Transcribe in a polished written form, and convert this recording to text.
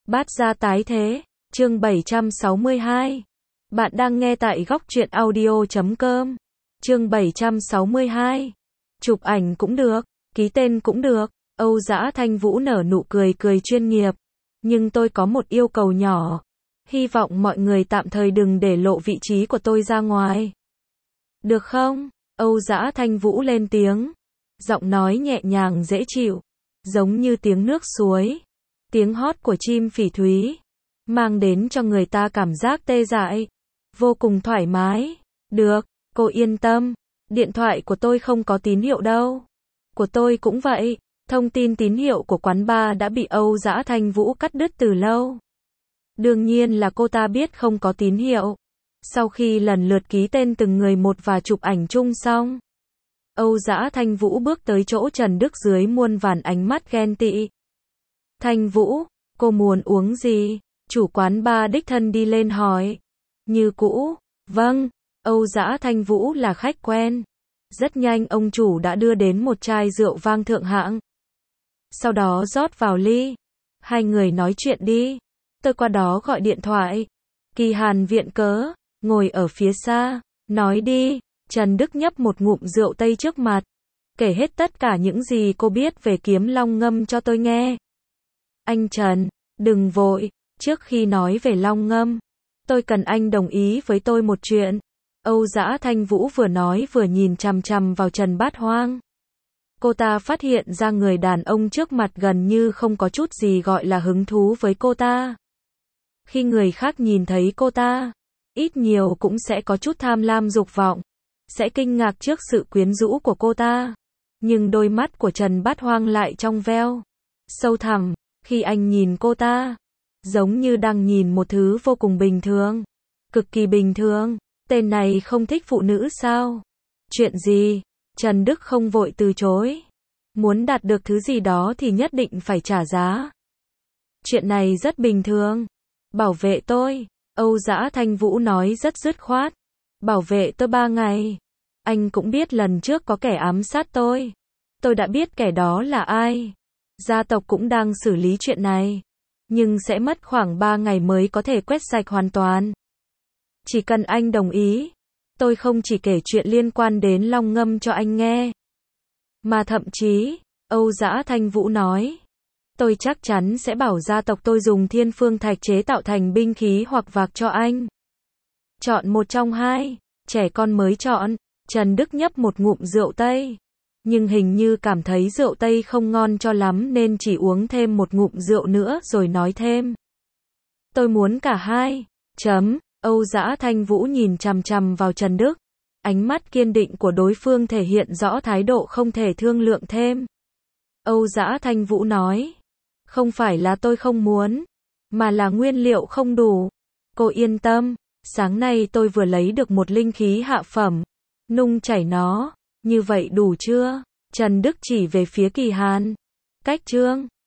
Bát gia tái thế, chương 762. Bạn đang nghe tại góc truyện audio.com. Chương 762. Chụp ảnh cũng được, ký tên cũng được. Âu Dã Thanh Vũ nở nụ cười chuyên nghiệp. Nhưng tôi có một yêu cầu nhỏ. Hy vọng mọi người tạm thời đừng để lộ vị trí của tôi ra ngoài. Được không? Âu Dã Thanh Vũ lên tiếng. Giọng nói nhẹ nhàng dễ chịu, giống như tiếng nước suối, tiếng hót của chim phỉ thúy, mang đến cho người ta cảm giác tê dại, vô cùng thoải mái. Được, cô yên tâm, điện thoại của tôi không có tín hiệu đâu. Của tôi cũng vậy, thông tin tín hiệu của quán bar đã bị Âu Dã Thanh Vũ cắt đứt từ lâu. Đương nhiên là cô ta biết không có tín hiệu. Sau khi lần lượt ký tên từng người một và chụp ảnh chung xong, Âu Dã Thanh Vũ bước tới chỗ Trần Đức dưới muôn vàn ánh mắt ghen tị. Thanh Vũ, cô muốn uống gì? Chủ quán bar đích thân đi lên hỏi. Như cũ, vâng, Âu Dã Thanh Vũ là khách quen. Rất nhanh ông chủ đã đưa đến một chai rượu vang thượng hạng. Sau đó rót vào ly. Hai người nói chuyện đi. Tôi qua đó gọi điện thoại. Kỳ Hàn viện cớ, ngồi ở phía xa. Nói đi. Trần Đức nhấp một ngụm rượu tây trước mặt. Kể hết tất cả những gì cô biết về Kiếm Long Ngâm cho tôi nghe. Anh Trần, đừng vội. Trước khi nói về Long Ngâm, tôi cần anh đồng ý với tôi một chuyện. Âu Dã Thanh Vũ vừa nói vừa nhìn chằm chằm vào Trần Bát Hoang. Cô ta phát hiện ra người đàn ông trước mặt gần như không có chút gì gọi là hứng thú với cô ta. Khi người khác nhìn thấy cô ta, ít nhiều cũng sẽ có chút tham lam dục vọng, sẽ kinh ngạc trước sự quyến rũ của cô ta. Nhưng đôi mắt của Trần Bát Hoang lại trong veo, sâu thẳm, khi anh nhìn cô ta, giống như đang nhìn một thứ vô cùng bình thường, cực kỳ bình thường. Tên này không thích phụ nữ sao? Chuyện gì? Trần Đức không vội từ chối. Muốn đạt được thứ gì đó thì nhất định phải trả giá. Chuyện này rất bình thường. Bảo vệ tôi. Âu Dã Thanh Vũ nói rất dứt khoát. Bảo vệ tôi 3 ngày. Anh cũng biết lần trước có kẻ ám sát tôi. Tôi đã biết kẻ đó là ai. Gia tộc cũng đang xử lý chuyện này. Nhưng sẽ mất khoảng 3 ngày mới có thể quét sạch hoàn toàn. Chỉ cần anh đồng ý, tôi không chỉ kể chuyện liên quan đến Long Ngâm cho anh nghe, mà thậm chí, Âu Dã Thanh Vũ nói, tôi chắc chắn sẽ bảo gia tộc tôi dùng thiên phương thạch chế tạo thành binh khí hoặc vạc cho anh. Chọn một trong hai, trẻ con mới chọn. Trần Đức nhấp một ngụm rượu tây, nhưng hình như cảm thấy rượu tây không ngon cho lắm nên chỉ uống thêm một ngụm rượu nữa rồi nói thêm. Tôi muốn cả hai. Âu Dã Thanh Vũ nhìn chằm chằm vào Trần Đức. Ánh mắt kiên định của đối phương thể hiện rõ thái độ không thể thương lượng thêm. Âu Dã Thanh Vũ nói. Không phải là tôi không muốn, mà là nguyên liệu không đủ. Cô yên tâm, sáng nay tôi vừa lấy được một linh khí hạ phẩm. Nung chảy nó, như vậy đủ chưa? Trần Đức chỉ về phía Kỳ Hàn. Cách trương,